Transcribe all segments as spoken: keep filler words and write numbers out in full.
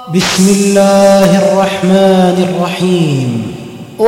بسم الله الرحمن الرحيم.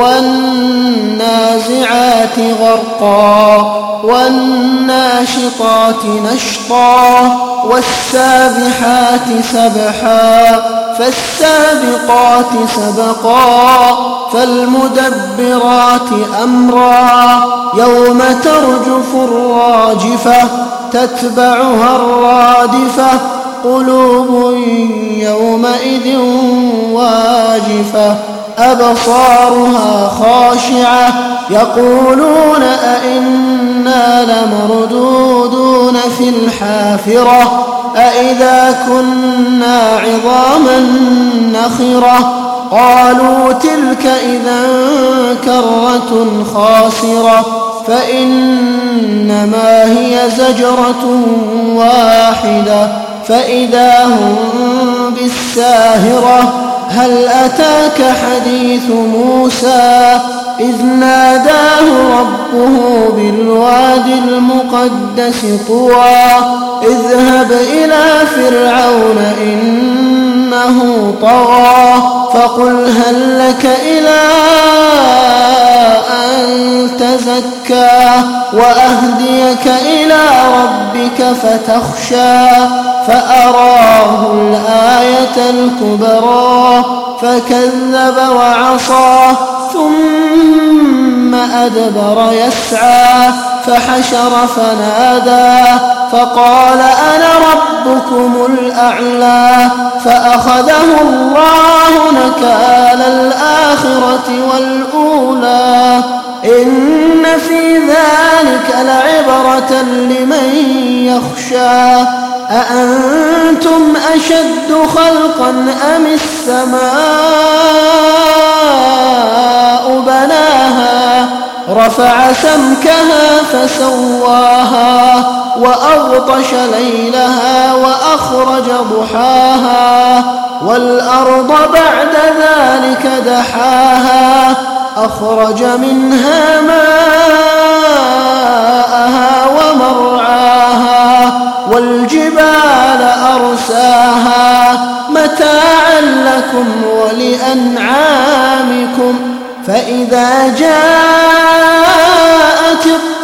والنازعات غرقا والناشطات نشطا والسابحات سبحا فالسابقات سبقا فالمدبرات أمرا يوم ترجف الراجفة تتبعها الرادفة قلوب يومئذ واجفة أبصارها خاشعة يقولون أئنا لمردودون في الحافرة أئذا كنا عظاما نخرة قالوا تلك إذا كرة خاسرة فإنما هي زجرة واحدة فإذا هم بالساهرة هل أتاك حديث موسى إذ ناداه ربه بالوادي المقدس طوى اذهب إلى فرعون إنه طغى فقل هل لك إلى أن تزكى وأهديك إلى ربك فتخشى فأراه الآية الكبرى فكذب وعصى ثم أدبر يسعى فحشر فنادى فقال أنا ربكم الأعلى فأخذه الله نكال الآخرة والأولى إن في ذلك لعبرة لمن يخشى أأنتم أشد خلقا أم السماء بناها رفع سمكها فسواها وأغطش ليلها وأخرج ضحاها والأرض بعد ذلك دحاها أخرج منها ماءها ومرعاها والجبال أرساها متاعا لكم ولأنعامكم فإذا جاءت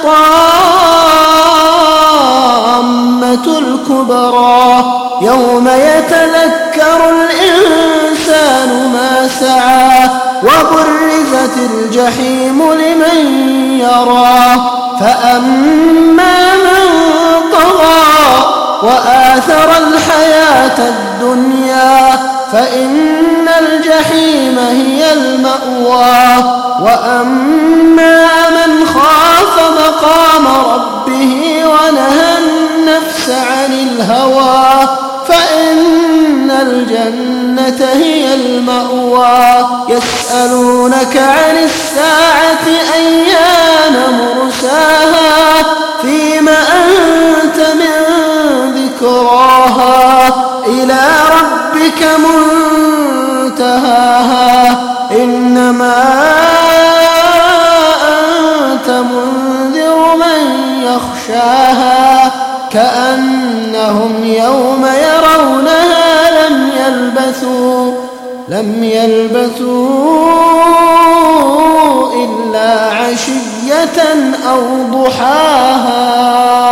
الطامة الكبرى يوم يتذكر الإنسان ما سعى وبرزت الجحيم لمن يرى فأما من طغى وآثر الحياة الدنيا فإن الجحيم هي المأوى وأما من خاف مقام ربه ونهى النفس عن الهوى فإن الجنة هي المأوى يسألونك عن الساعة أيان مرساها فيم أنت من ذكراها إلى ربك منتهاها إنما أنت منذر من يخشاها كأنهم يوم يرونها لم يلبثوا لم يلبثوا إلا عشية أو ضحاها.